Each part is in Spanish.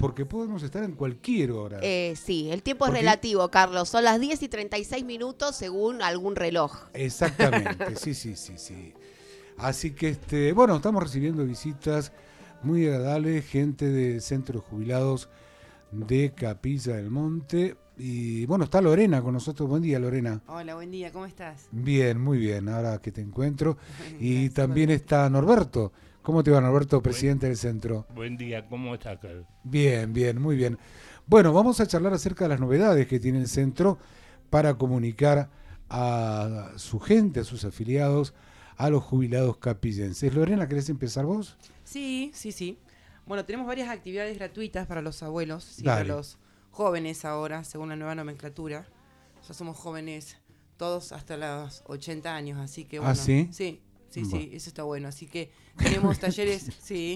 porque podemos estar en cualquier hora. Sí, el tiempo es relativo, Carlos. Son las 10:36 según algún reloj. Exactamente, sí. Así que, bueno, estamos recibiendo visitas muy agradables, gente de Centro de Jubilados de Capilla del Monte. Y bueno, está Lorena con nosotros. Buen día, Lorena. Hola, buen día, ¿cómo estás? Bien, muy bien, ahora que te encuentro. Y también está Norberto. ¿Cómo te va, Norberto, presidente del centro? Buen día, ¿cómo estás, Carlos? Bien, muy bien. Bueno, vamos a charlar acerca de las novedades que tiene el centro para comunicar a su gente, a sus afiliados, a los jubilados capillenses. Lorena, ¿querés empezar vos? Sí. Bueno, tenemos varias actividades gratuitas para los abuelos, ¿sí? Dale. Para los jóvenes ahora, según la nueva nomenclatura. Ya somos jóvenes todos hasta los 80 años, así que bueno. ¿Ah, sí? Sí, Bueno. eso está bueno. Así que tenemos talleres,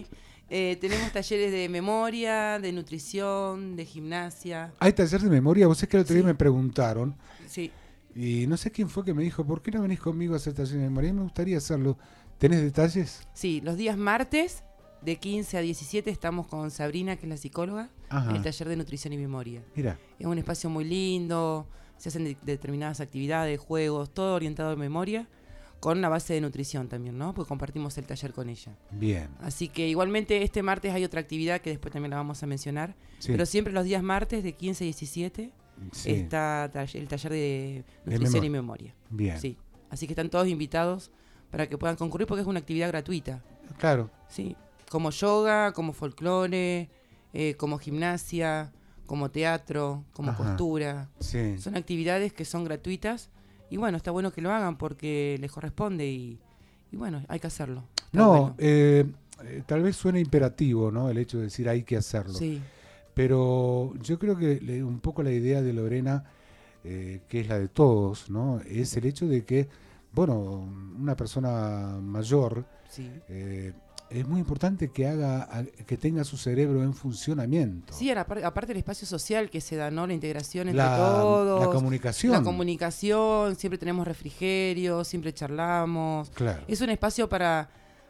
tenemos talleres de memoria, de nutrición, de gimnasia. ¿Hay taller de memoria? Vos sabés que el otro día Sí. me preguntaron, Sí, y no sé quién fue que me dijo, ¿por qué no venís conmigo a hacer taller de memoria? A mí me gustaría hacerlo. ¿Tenés detalles? sí, los días martes de 15 a 17 estamos con Sabrina, que es la psicóloga, Ajá. en el taller de nutrición y memoria. Mira, Es un espacio muy lindo, se hacen determinadas actividades, juegos, todo orientado a memoria, con una base de nutrición también, ¿no? Porque compartimos el taller con ella. bien. Así que igualmente este martes hay otra actividad que después también la vamos a mencionar, Sí. pero siempre los días martes de 15 a 17 Sí. está el taller de De nutrición y memoria. Bien. Sí. Así que están todos invitados para que puedan concurrir porque es una actividad gratuita. Claro. Sí, como yoga, como folclore, como gimnasia, como teatro, como Ajá. costura. Sí. Son actividades que son gratuitas y bueno, está bueno que lo hagan porque les corresponde y bueno, hay que hacerlo. Está No, bueno. tal vez suene imperativo, ¿no? El hecho de decir hay que hacerlo. Sí, Pero yo creo que un poco la idea de Lorena, que es la de todos, ¿no? Es el hecho de que, bueno, una persona mayor, sí. es muy importante que tenga su cerebro en funcionamiento. Sí, aparte del espacio social que se da, ¿no? La integración entre La todos. comunicación. La comunicación, siempre tenemos refrigerio, siempre charlamos. Claro. Es un espacio para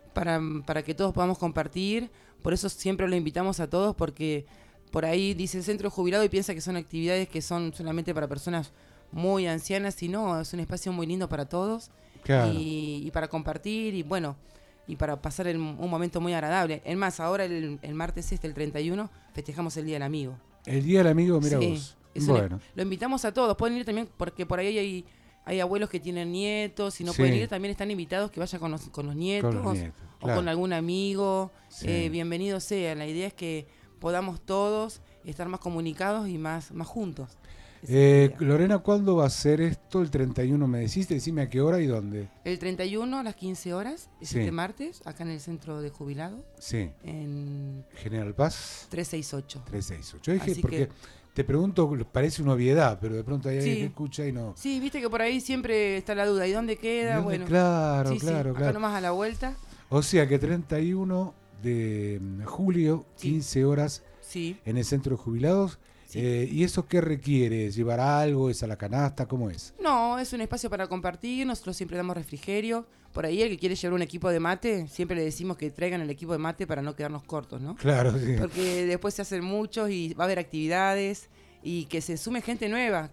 que todos podamos compartir, por eso siempre lo invitamos a todos, porque por ahí dice el centro jubilado y piensa que son actividades que son solamente para personas muy ancianas, y no, es un espacio muy lindo para todos, Claro. y para compartir, y bueno, y para pasar un momento muy agradable. Es más, ahora el martes el 31, festejamos el Día del Amigo. El Día del Amigo, mira Sí, vos. es Bueno, lo invitamos a todos, pueden ir también, porque por ahí hay abuelos que tienen nietos, y no Sí. pueden ir, también están invitados que vayan con los nietos, con los nietos. o Claro. con algún amigo. Sí. Bienvenido sea. La idea es que podamos todos estar más comunicados y más juntos. Esa es la idea. Lorena, ¿cuándo va a ser esto? El 31 me decime a qué hora y dónde. El 31 a las 15 horas, es Sí. este martes, acá en el centro de jubilado, Sí, en General Paz 368. 368. Yo dije, Así porque que- te pregunto, parece una obviedad, pero de pronto hay alguien Sí. que escucha y no. Sí, viste que por ahí siempre está la duda. ¿Y dónde queda? ¿Dónde? Bueno, Claro, sí, claro, acá claro. nomás a la vuelta. O sea que 31 de julio, Sí. 15 horas Sí. en el centro de jubilados. Sí. ¿Y eso qué requiere? ¿Llevar algo? ¿Es a la canasta? ¿Cómo es? No, es un espacio para compartir, nosotros siempre damos refrigerio. Por ahí el que quiere llevar un equipo de mate, siempre le decimos que traigan el equipo de mate para no quedarnos cortos, ¿no? Claro, sí. Porque después se hacen muchos y va a haber actividades y que se sume gente nueva,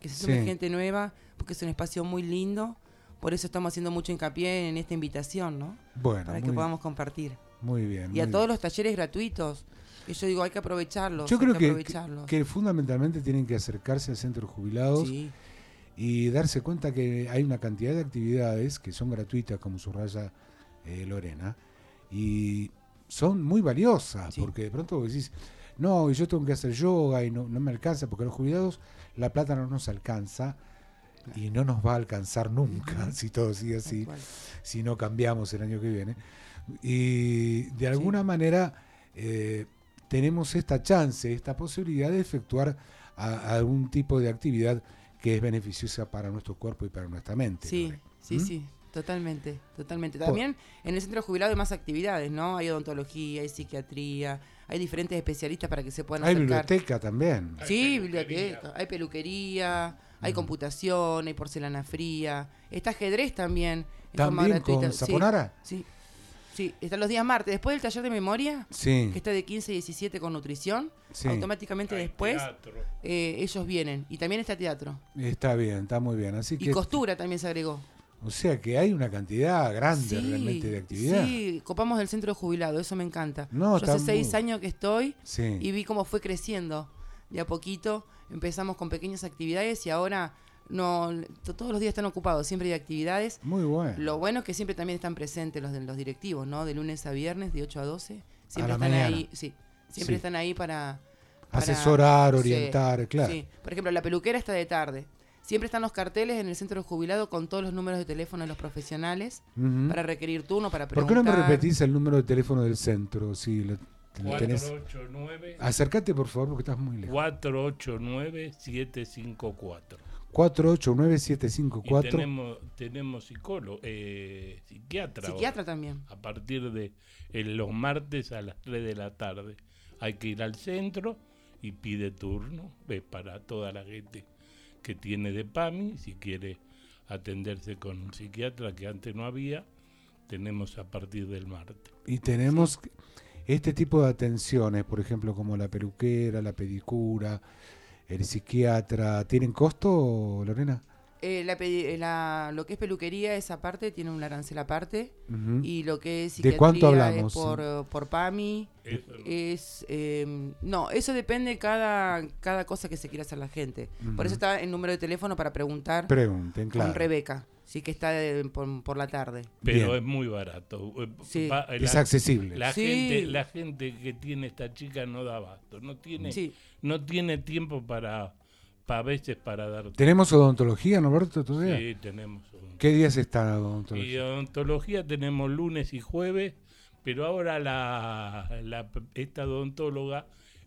porque es un espacio muy lindo. Por eso estamos haciendo mucho hincapié en esta invitación, ¿no? Bueno, Para que muy, podamos compartir. muy bien. Y muy a todos bien. los talleres gratuitos, que yo digo, hay que aprovecharlos. Yo hay creo aprovecharlos. que fundamentalmente tienen que acercarse al centro de jubilados Sí, y darse cuenta que hay una cantidad de actividades que son gratuitas, como subraya Lorena, y son muy valiosas, Sí. porque de pronto vos decís, no, yo tengo que hacer yoga y no me alcanza, porque a los jubilados la plata no nos alcanza y no nos va a alcanzar nunca si todo sigue tal así, cual. si no cambiamos el año que viene. Y de alguna manera tenemos esta chance, esta posibilidad de efectuar algún tipo de actividad que es beneficiosa para nuestro cuerpo y para nuestra mente. Sí, Lore. sí, ¿Mm? sí, totalmente. También en el centro jubilado hay más actividades, ¿no? Hay odontología, hay psiquiatría, hay diferentes especialistas para que se puedan Hay acercar. biblioteca también. Sí, Hay biblioteca, hay peluquería, hay computación, hay porcelana fría, está ajedrez también. En forma ¿También gratuita. con Sí, Saponara? Sí, Sí, están los días martes. Después del taller de memoria, Sí, que está de 15 a 17 con nutrición, sí. automáticamente Hay después teatro. ellos vienen. Y también está teatro. Está bien, está muy bien. Así Y que, costura también se agregó. o sea que hay una cantidad grande realmente de actividad. Sí, copamos el centro de jubilado, eso me encanta. No, Yo hace está 6 muy- años que estoy Sí. y vi cómo fue creciendo. De a poquito empezamos con pequeñas actividades y ahora no todos los días están ocupados, siempre hay actividades. Muy bueno. Lo bueno es que siempre también están presentes los directivos, ¿no? De lunes a viernes, de 8 a 12. Siempre la están mañana. ahí, sí. Siempre Sí. están ahí para Asesorar, sí, orientar, claro. Sí. Por ejemplo, la peluquera está de tarde. Siempre están los carteles en el centro de jubilado con todos los números de teléfono de los profesionales Ujú. para requerir turno, para ¿Por qué preguntar. no me repetís el número de teléfono del centro? Si lo tenés. 489 Acércate, por favor, porque estás muy lejos. 489-754. 489-754. Y tenemos psicólogo, psiquiatra. Psiquiatra ahora, también. a partir de los martes a las 3 de la tarde. Hay que ir al centro y pide turno para toda la gente que tiene de PAMI. Si quiere atenderse con un psiquiatra, que antes no había, tenemos a partir del martes. Y tenemos este tipo de atenciones, por ejemplo, como la peluquera, la pedicura, el psiquiatra. ¿Tienen costo, Lorena? Lo que es peluquería, esa parte tiene un arancel aparte. Ujú. Y lo que es ¿De psiquiatría cuánto hablamos? es por PAMI. Eso no. No, eso depende de cada cosa que se quiera hacer la gente. Ujú. Por eso está el número de teléfono para preguntar Pregunten, claro. con Rebeca. Sí, que está por la tarde. Pero Bien. es muy barato. Sí. Es accesible. La Sí. gente que tiene esta chica no da abasto, no tiene tiempo para a veces para dar. ¿Tenemos odontología, Norberto, todavía? Sí, tenemos. ¿Qué días está Y odontología? odontología tenemos lunes y jueves, pero ahora esta odontóloga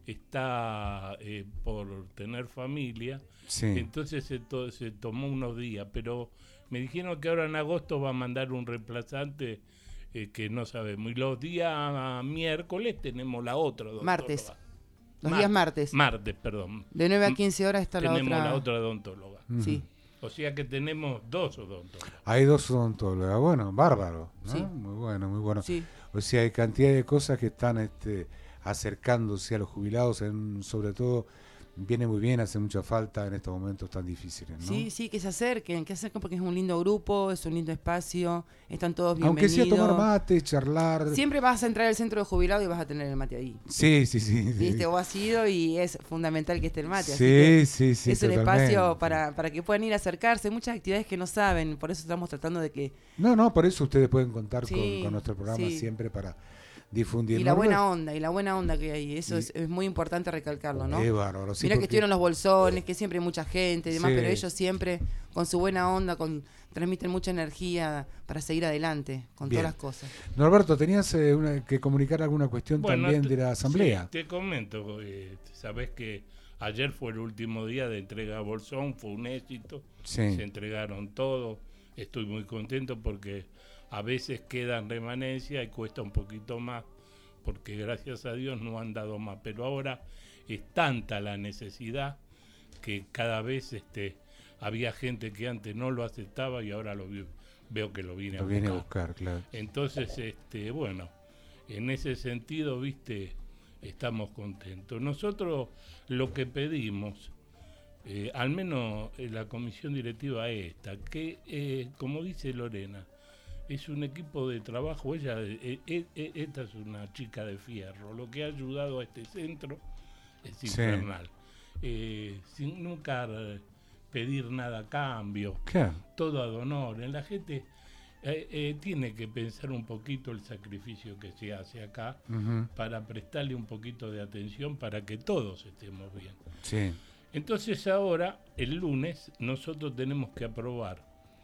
está por tener familia, Sí. entonces se tomó unos días, pero me dijeron que ahora en agosto va a mandar un reemplazante que no sabemos. Y los días miércoles tenemos la otra odontóloga. Martes. Los días martes. Martes, perdón. De 9 a 15 horas está la Tenemos otra. la otra odontóloga. Ujú. Sí. O sea que tenemos 2 odontólogos. Hay 2 odontólogas. Bueno, bárbaro, ¿no? Sí. Muy bueno, muy bueno. Sí. O sea, hay cantidad de cosas que están acercándose a los jubilados, sobre todo viene muy bien, hace mucha falta en estos momentos tan difíciles, ¿no? Sí, sí, que se acerquen porque es un lindo grupo, es un lindo espacio, están todos Aunque bienvenidos. sea tomar mate, charlar. Siempre vas a entrar al centro de jubilado y vas a tener el mate ahí. Sí, sí, sí. Viste, vos has ido y es fundamental que esté el mate. así Sí, que sí, sí. es un totalmente. espacio para que puedan ir a acercarse, muchas actividades que no saben, por eso estamos tratando de que... No, por eso ustedes pueden contar Sí, con nuestro programa sí. siempre para difundir. Y la buena Norbert, onda que hay, eso es muy importante recalcarlo, ¿no? Es bárbaro, sí, Mirá que porque- estuvieron los bolsones, que siempre hay mucha gente y demás, Sí. pero ellos siempre con su buena onda, transmiten mucha energía para seguir adelante con Bien. todas las cosas. Norberto, tenías que comunicar alguna cuestión también de la asamblea. Sí, te comento, sabés que ayer fue el último día de entrega a Bolsón, fue un éxito, Sí. se entregaron todo, estoy muy contento porque a veces quedan remanencias y cuesta un poquito más, porque gracias a Dios no han dado más, pero ahora es tanta la necesidad que cada vez había gente que antes no lo aceptaba y ahora veo que lo viene a Lo buscar. viene a buscar, claro. Entonces, bueno, en ese sentido, viste, estamos contentos. Nosotros lo que pedimos, al menos en la comisión directiva esta, que como dice Lorena, es un equipo de trabajo, esta es una chica de fierro, lo que ha ayudado a este centro es Sí. infernal. Sin nunca pedir nada a cambio, Claro. todo ad honorem. La gente tiene que pensar un poquito el sacrificio que se hace acá Ujú. para prestarle un poquito de atención para que todos estemos bien. Sí. Entonces ahora, el lunes, nosotros tenemos que aprobar.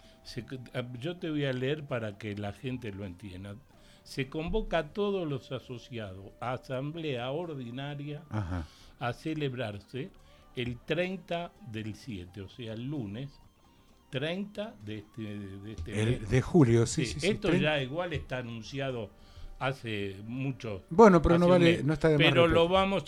Yo te voy a leer para que la gente lo entienda. Se convoca a todos los asociados a asamblea ordinaria Ajá. a celebrarse el 30 del 7, o sea, el lunes 30 de este mes. De julio, sí, Sí, sí, sí. esto ya igual está anunciado hace mucho. Bueno, pero no hace un vale, mes. no está de más Pero lo repetir. vamos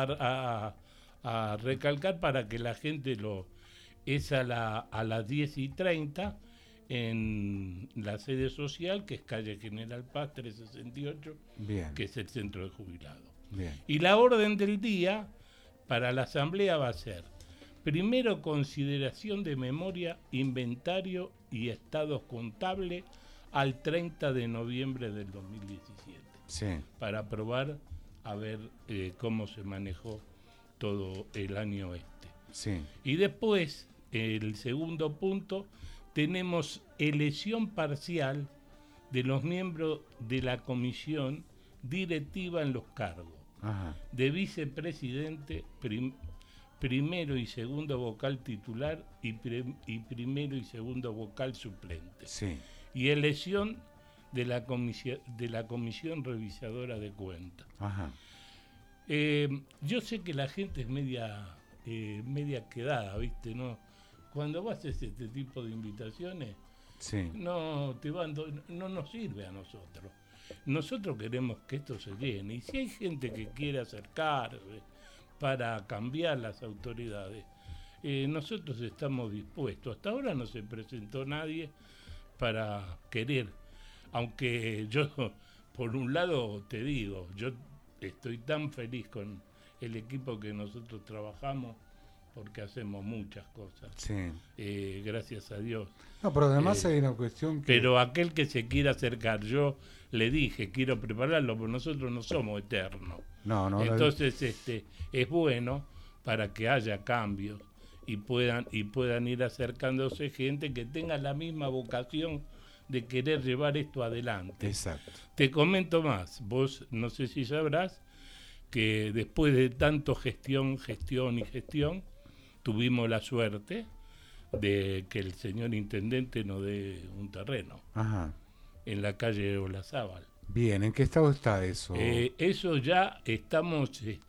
a recalcar para que la gente es a las 10:30 en la sede social, que es calle General Paz 368, Bien. que es el centro de jubilados. Bien. Y la orden del día para la asamblea va a ser, primero, consideración de memoria, inventario y estados contables al 30 de noviembre del 2017, Sí. para aprobar a ver cómo se manejó todo el año este. Sí. Y después, el segundo punto, tenemos elección parcial de los miembros de la comisión directiva en los cargos Ajá. de vicepresidente, primero y segundo vocal titular y primero y segundo vocal suplente. Sí. Y elección de la comisión revisadora de cuentas. Ajá. Yo sé que la gente es media quedada, ¿viste? No, cuando vas a hacer este tipo de invitaciones, Sí. no nos sirve a nosotros. Nosotros queremos que esto se llene. Y si hay gente que quiere acercarse para cambiar las autoridades, nosotros estamos dispuestos. Hasta ahora no se presentó nadie para querer. Aunque yo, por un lado, te digo, yo estoy tan feliz con el equipo que nosotros trabajamos, porque hacemos muchas cosas. Sí. Gracias a Dios. No, pero además hay una cuestión que... Pero aquel que se quiera acercar, yo le dije, quiero prepararlo, porque nosotros no somos eternos. No, Entonces es bueno para que haya cambios y puedan ir acercándose gente que tenga la misma vocación de querer llevar esto adelante. Exacto. Te comento más, vos no sé si sabrás que después de tanto gestión, tuvimos la suerte de que el señor intendente nos dé un terreno. Ajá. En la calle Olazábal. Bien, ¿en qué estado está eso? Eso ya estamos,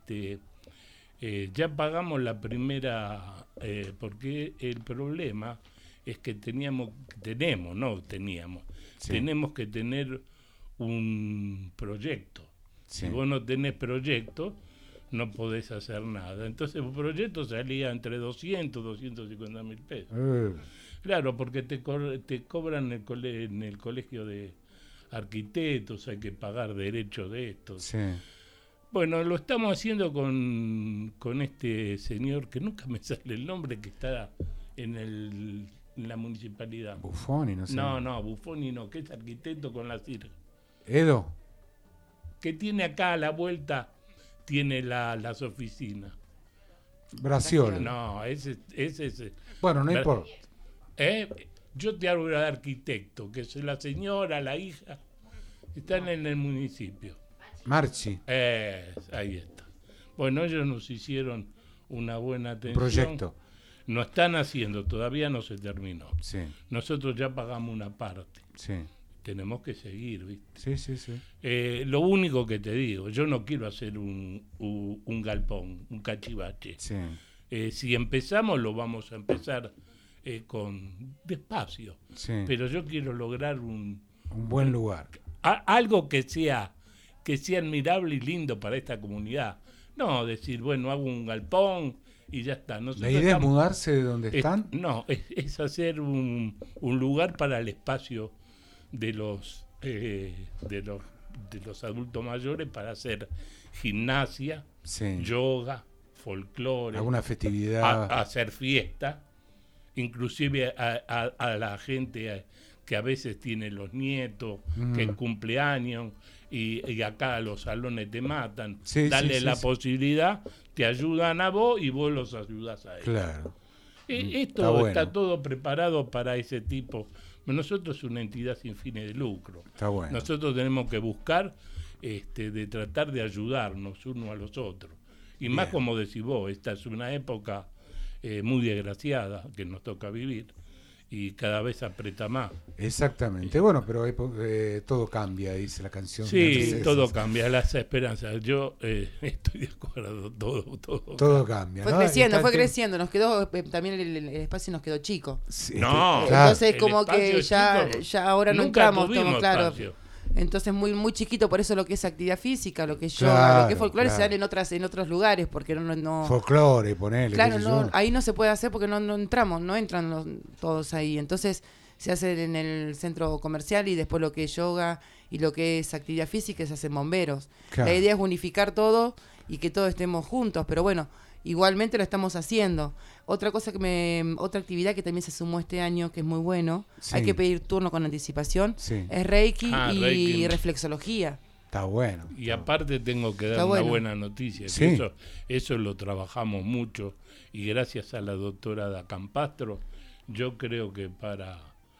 ya pagamos la primera, porque el problema es que tenemos que tener un proyecto. Sí. Si vos no tenés proyecto, no podés hacer nada. Entonces el proyecto salía entre 250 mil pesos. Claro, porque te cobran en el colegio de arquitectos, hay que pagar derechos de estos. Sí. Bueno, lo estamos haciendo con este señor, que nunca me sale el nombre, que está en la municipalidad. Buffoni, no sé. No, Buffoni no, que es arquitecto con la CIR. Edo. Que tiene acá a la vuelta, tiene las oficinas. Braciola. No, ese es... Bueno, no importa. Yo te hablo de arquitecto, que es la señora, la hija, están en el municipio. Marchi. Ahí está. Bueno, ellos nos hicieron una buena atención. Proyecto. No están haciendo, todavía no se terminó. Sí. Nosotros ya pagamos una parte. Sí. Tenemos que seguir, ¿viste? Sí. Lo único que te digo, yo no quiero hacer un galpón, un cachivache. Sí. Si empezamos, lo vamos a empezar con despacio. Sí. Pero yo quiero lograr un buen lugar. Algo que sea admirable y lindo para esta comunidad. No decir, bueno, hago un galpón y ya está. ¿La idea es mudarse de donde están? No, es hacer un lugar para el espacio de los adultos mayores, para hacer gimnasia, sí, yoga, folclore, alguna festividad, hacer fiesta, inclusive a la gente que a veces tiene los nietos, que cumpleaños, y acá los salones te matan, darle la posibilidad, te ayudan a vos y vos los ayudás a ellos. Claro. Esto está todo preparado para ese tipo. Nosotros somos una entidad sin fines de lucro. Está bueno. Nosotros tenemos que buscar de tratar de ayudarnos unos a los otros. Y más, como decís vos, esta es una época muy desgraciada que nos toca vivir y cada vez aprieta más. Exactamente. Bueno, pero todo cambia, dice la canción. Sí, todo cambia, las esperanzas. Yo estoy de acuerdo, todo cambia. Fue creciendo, nos quedó también el espacio nos quedó chico. Sí, no, claro. Entonces como que ya ahora no entramos, claro. Espacio. Entonces muy chiquito, por eso lo que es actividad física, lo que es yoga, Claro, lo que es folclore se dan claro. en otros lugares, porque no Folclore, ponele. claro, qué sé yo. ahí no se puede hacer porque no entramos, no entran todos ahí. Entonces se hace en el centro comercial, y después lo que es yoga y lo que es actividad física se hace en bomberos. Claro. La idea es unificar todo y que todos estemos juntos, pero bueno, igualmente lo estamos haciendo. Otra actividad que también se sumó este año, que es muy bueno, Sí. hay que pedir turno con anticipación, Sí. es Reiki y Reiki. reflexología. Está bueno. Y aparte tengo que dar Está una bueno. buena noticia, Sí. que eso lo trabajamos mucho, y gracias a la doctora Da Campastro, yo creo que para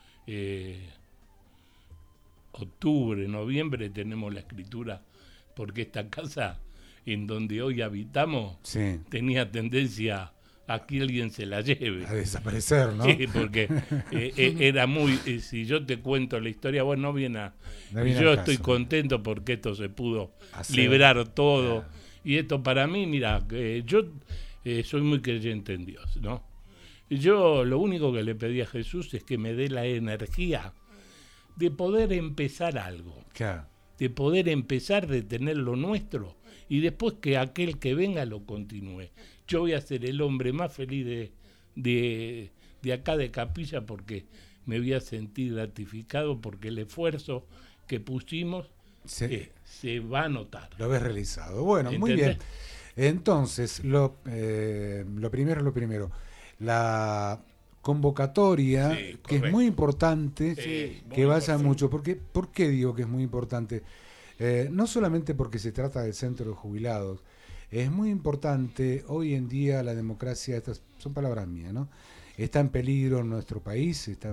octubre, noviembre tenemos la escritura, porque esta casa en donde hoy habitamos Sí. tenía tendencia a que alguien se la lleve. A desaparecer, ¿no? Sí, porque era muy... si yo te cuento la historia, bueno, no viene a... No viene yo al estoy caso. contento porque esto se pudo Hacer. librar todo. Claro. Y esto para mí, mira, yo soy muy creyente en Dios, ¿no? Yo lo único que le pedí a Jesús es que me dé la energía de poder empezar algo, Claro. de poder empezar, de tener lo nuestro, y después que aquel que venga lo continúe. Yo voy a ser el hombre más feliz de acá de Capilla, porque me voy a sentir gratificado, porque el esfuerzo que pusimos Sí. se va a notar. Lo ves realizado. Bueno, muy bien. ¿Entendés? Entonces, lo primero es lo primero. La convocatoria, Sí, que es correcto. muy importante, Sí, muy que vaya importante. mucho. ¿Por qué digo que es muy importante? No solamente porque se trata del centro de jubilados, es muy importante. Hoy en día la democracia, estas son palabras mías, ¿no? Está en peligro en nuestro país, está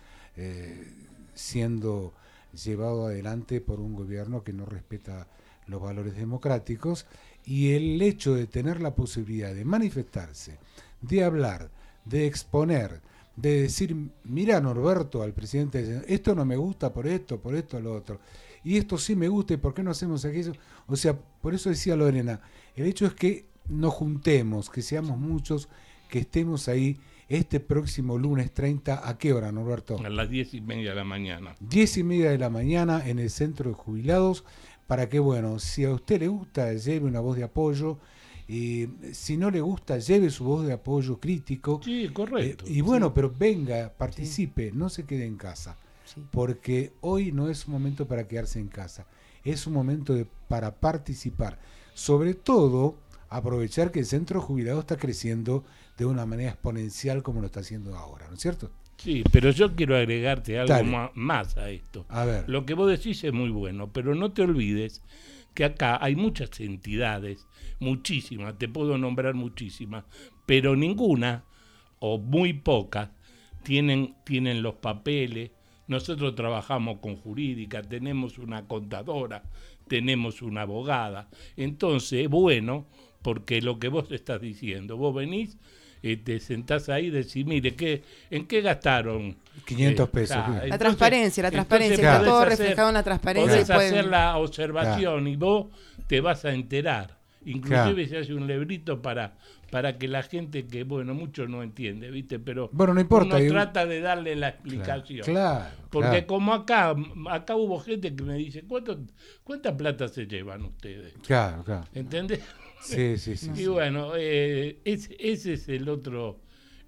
siendo llevado adelante por un gobierno que no respeta los valores democráticos, y el hecho de tener la posibilidad de manifestarse, de hablar, de exponer, de decir, mira Norberto, al presidente, esto no me gusta por esto, lo otro, y esto sí me gusta, y por qué no hacemos aquello. O sea, por eso decía Lorena, el hecho es que nos juntemos, que seamos muchos, que estemos ahí este próximo lunes 30, ¿a qué hora, Norberto? A las 10:30 de la mañana. 10:30 de la mañana en el centro de jubilados, para que, bueno, si a usted le gusta, lleve una voz de apoyo, y si no le gusta, lleve su voz de apoyo crítico. Sí, correcto. Y bueno, pero venga, participe, no se quede en casa, Sí. porque hoy no es un momento para quedarse en casa, es un momento para participar. Sobre todo, aprovechar que el centro de jubilados está creciendo de una manera exponencial como lo está haciendo ahora, ¿no es cierto? Sí, pero yo quiero agregarte algo Dale. más a esto. A ver. Lo que vos decís es muy bueno, pero no te olvides que acá hay muchas entidades, muchísimas, te puedo nombrar muchísimas, pero ninguna, o muy pocas, tienen los papeles. Nosotros trabajamos con jurídica, tenemos una contadora, tenemos una abogada. Entonces, bueno, porque lo que vos estás diciendo, vos venís, te sentás ahí y decís, mire, ¿en qué gastaron? 500 pesos. La entonces- transparencia, entonces está podés todo hacer- reflejado en la transparencia. Podés y pueden- hacer la observación y vos te vas a enterar. Inclusive se hace un librito para que la gente que, bueno, mucho no entiende, ¿viste? Pero Bueno, no importa. uno trata de darle la explicación. Claro. Porque claro. como acá hubo gente que me dice, ¿cuánta plata se llevan ustedes? Claro, claro. ¿Entendés? Sí, sí, sí. Y bueno, ese es el otro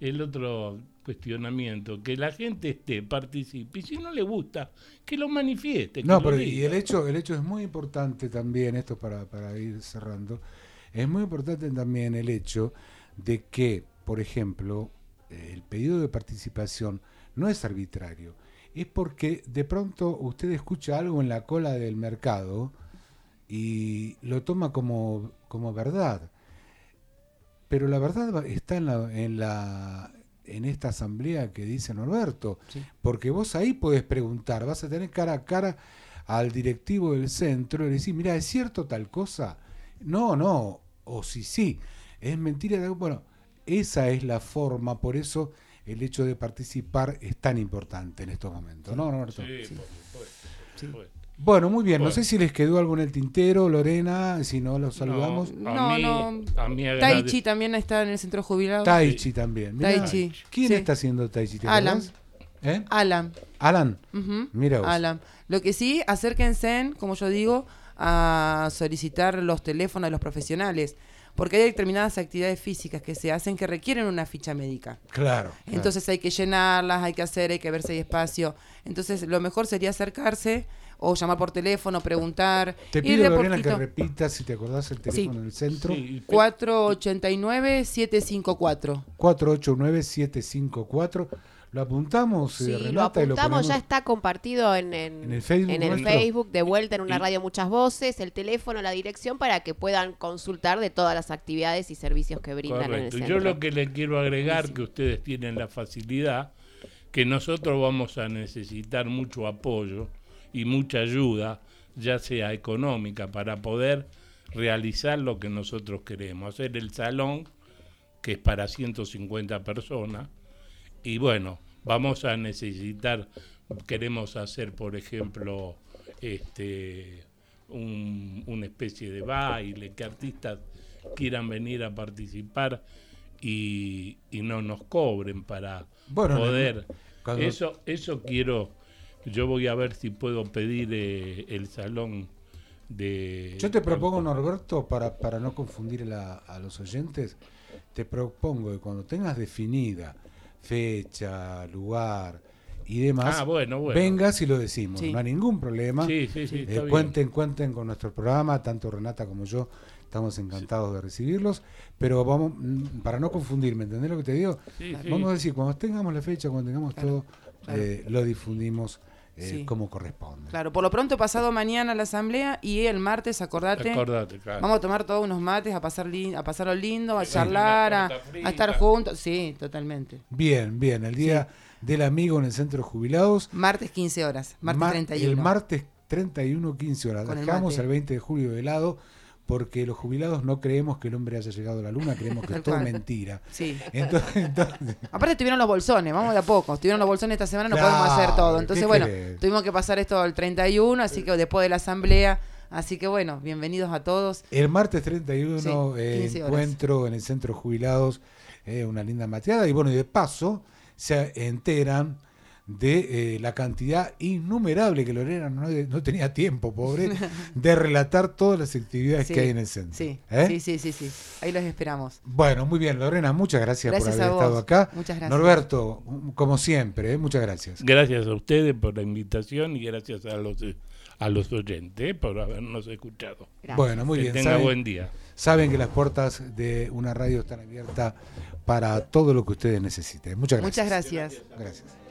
cuestionamiento, que la gente participe, y si no le gusta, que lo manifieste. que No, lo pero diga. y el hecho es muy importante también, esto para ir cerrando, es muy importante también el hecho de que, por ejemplo, el pedido de participación no es arbitrario, es porque de pronto usted escucha algo en la cola del mercado y lo toma como verdad, pero la verdad está en esta asamblea que dice Norberto, Sí. porque vos ahí podés preguntar, vas a tener cara a cara al directivo del centro y decir, mira, ¿es cierto tal cosa? No, o sí, es mentira. Bueno, esa es la forma, por eso el hecho de participar es tan importante en estos momentos, ¿no, Norberto? Sí, por supuesto, por supuesto. Bueno, muy bien, no Bueno. sé si les quedó algo en el tintero, Lorena, si no, los saludamos. No, A mí Tai Chi también está en el centro jubilado. Tai Chi también. Mirá, Tai Chi. ¿Quién Sí. está haciendo Tai Chi? ¿Te Alan. acordás? ¿Eh? Alan. Alan. Ujú. Mira vos. Alan. Lo que sí, acérquense, como yo digo, a solicitar los teléfonos de los profesionales, porque hay determinadas actividades físicas que se hacen que requieren una ficha médica. Claro. Entonces hay que llenarlas, hay que ver si hay espacio. Entonces lo mejor sería acercarse o llamar por teléfono, preguntar. Te pido, Lorena, que repitas, si te acordás, el teléfono del centro. Sí. 489-754. 489-754. ¿Lo apuntamos, Sí, Renata? lo apuntamos, ponemos... ya está compartido en el Facebook. En el nuestro. Facebook, de vuelta en una radio Muchas Voces, el teléfono, la dirección, para que puedan consultar de todas las actividades y servicios que brindan en el Correcto. centro. Yo lo que le quiero agregar, que ustedes tienen la facilidad, que nosotros vamos a necesitar mucho apoyo y mucha ayuda, ya sea económica, para poder realizar lo que nosotros queremos, hacer el salón, que es para 150 personas, y bueno, vamos a necesitar, queremos hacer, por ejemplo, una especie de baile, que artistas quieran venir a participar y no nos cobren para poder. Eso quiero. Yo voy a ver si puedo pedir el salón de... Yo te propongo, Norberto, para no confundir a los oyentes, te propongo que cuando tengas definida fecha, lugar y demás, bueno. vengas y lo decimos, Sí. no hay ningún problema. Sí, está Cuenten con nuestro programa, tanto Renata como yo estamos encantados de recibirlos, pero vamos, para no confundir, ¿me entendés lo que te digo? Sí, Vamos a decir, cuando tengamos la fecha, cuando tengamos todo, lo difundimos Sí. como corresponde. Claro, por lo pronto pasado mañana la asamblea y el martes, acordate, claro. vamos a tomar todos unos mates, a pasarlo lindo, a Sí, charlar, una a torta frita. estar juntos. Sí, totalmente. Bien, el día del amigo en el Centro de Jubilados. Martes 15 horas, martes 31. El martes 31, 15 horas. Con el Dejamos mate. el 20 de julio de lado porque los jubilados no creemos que el hombre haya llegado a la luna, creemos que es todo mentira. Sí. Entonces, Aparte estuvieron los bolsones, vamos de a poco. Estuvieron los bolsones esta semana, no Claro, podemos hacer todo. Entonces, ¿qué bueno, querés? tuvimos que pasar esto al 31, así que después de la asamblea. Así que bueno, bienvenidos a todos. el martes 31, Sí, 15 horas. encuentro en el Centro de Jubilados, una linda mateada. Y bueno, y de paso se enteran de la cantidad innumerable que Lorena no tenía tiempo, pobre, de relatar todas las actividades Sí, que hay en el centro. Sí, ¿Eh? sí. Ahí los esperamos. Bueno, muy bien, Lorena, muchas gracias por Gracias haber a vos. estado acá. Muchas gracias. Norberto, como siempre, muchas gracias. Gracias a ustedes por la invitación y gracias a los oyentes por habernos escuchado. Gracias. Bueno, muy Que bien. tenga buen día. Saben que las puertas de una radio están abiertas para todo lo que ustedes necesiten. Muchas gracias. Muchas gracias. Gracias.